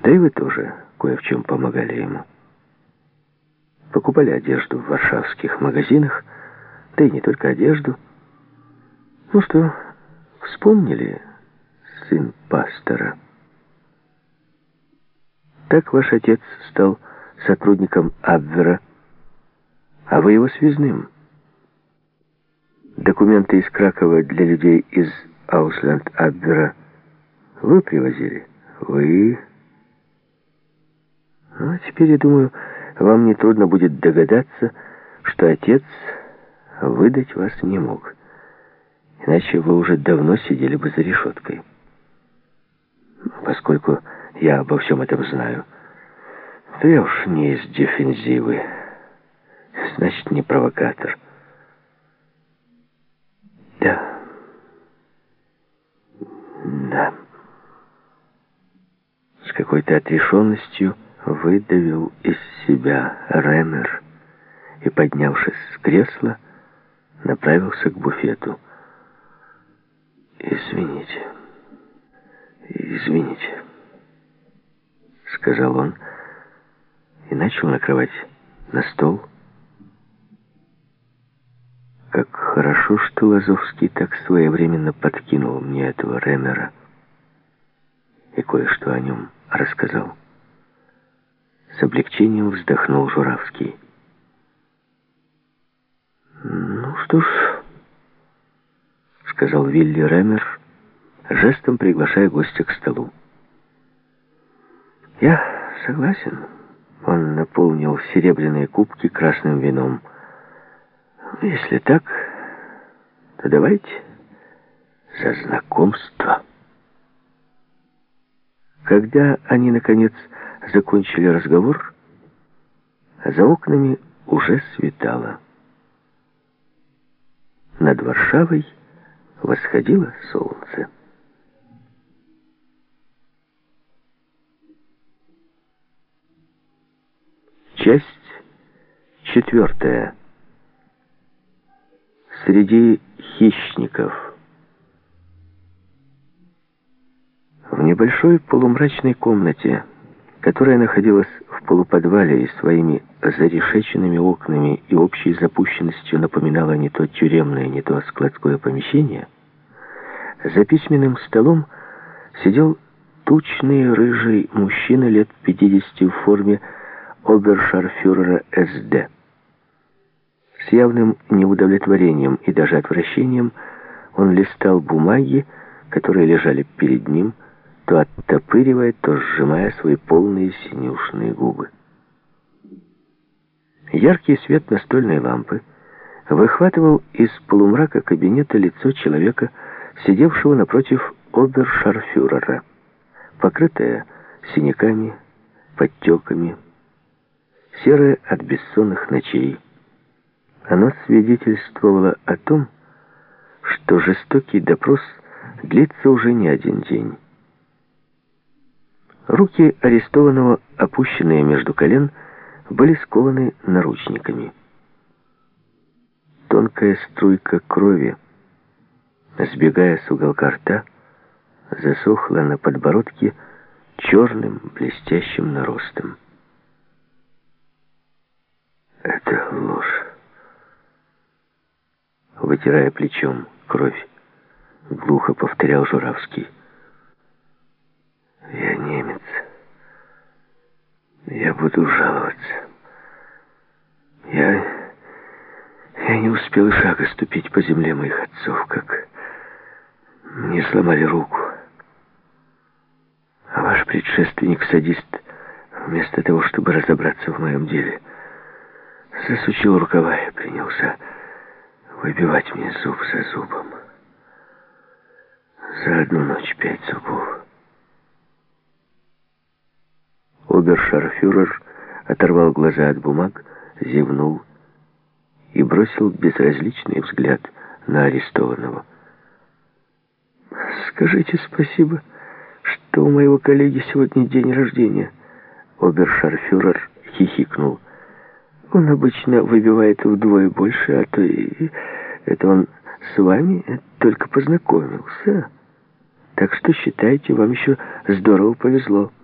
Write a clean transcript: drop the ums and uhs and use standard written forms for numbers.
Да и вы тоже кое в чем помогали ему. Покупали одежду в варшавских магазинах, да и не только одежду. Ну что, вспомнили, сын пастора? Так ваш отец стал сотрудником Абвера, а вы его связным. Документы из Кракова для людей из Аусланд-Абвера вы привозили? Вы. Ну, а теперь, я думаю, вам нетрудно будет догадаться, что отец выдать вас не мог. Иначе вы уже давно сидели бы за решеткой. Поскольку я обо всем этом знаю, то я уж не из дефензивы. Значит, не провокатор. Да. Да. С какой-то отрешенностью выдавил из себя Ремер и, поднявшись с кресла, направился к буфету. «Извините», — сказал он и начал накрывать на стол. Как хорошо, что Лазовский так своевременно подкинул мне этого Ремера и кое-что о нем рассказал. С облегчением вздохнул Журавский. «Ну что ж», — сказал Вилли Ремер, жестом приглашая гостя к столу. «Я согласен». Он наполнил серебряные кубки красным вином. «Если так, то давайте за знакомство». Когда они, наконец, закончили разговор, за окнами уже светало. Над Варшавой восходило солнце. Часть 4. Среди хищников. В небольшой полумрачной комнате, которая находилась в полуподвале и своими зарешеченными окнами и общей запущенностью напоминала не то тюремное, не то складское помещение, за письменным столом сидел тучный рыжий мужчина лет 50 в форме обершарфюрера СД. С явным неудовлетворением и даже отвращением он листал бумаги, которые лежали перед ним, то оттопыривая, то сжимая свои полные синюшные губы. Яркий свет настольной лампы выхватывал из полумрака кабинета лицо человека, сидевшего напротив обершарфюрера, покрытое синяками, подтеками, серое от бессонных ночей. Оно свидетельствовало о том, что жестокий допрос длится уже не один день. Руки арестованного, опущенные между колен, были скованы наручниками. Тонкая струйка крови, сбегая с уголка рта, засохла на подбородке черным блестящим наростом. «Это ложь», — вытирая плечом кровь, глухо повторял Журавский. «Я немец. Я буду жаловаться. Я не успел и шага ступить по земле моих отцов, как мне сломали руку. А ваш предшественник-садист, вместо того, чтобы разобраться в моем деле, засучил рукава и принялся выбивать мне зуб за зубом. За одну ночь 5 зубов». Обершарфюрер оторвал глаза от бумаг, зевнул и бросил безразличный взгляд на арестованного. «Скажите спасибо, что у моего коллеги сегодня день рождения». Обершарфюрер хихикнул. «Он обычно выбивает вдвое больше, а то и это он с вами только познакомился. Так что считайте, вам еще здорово повезло».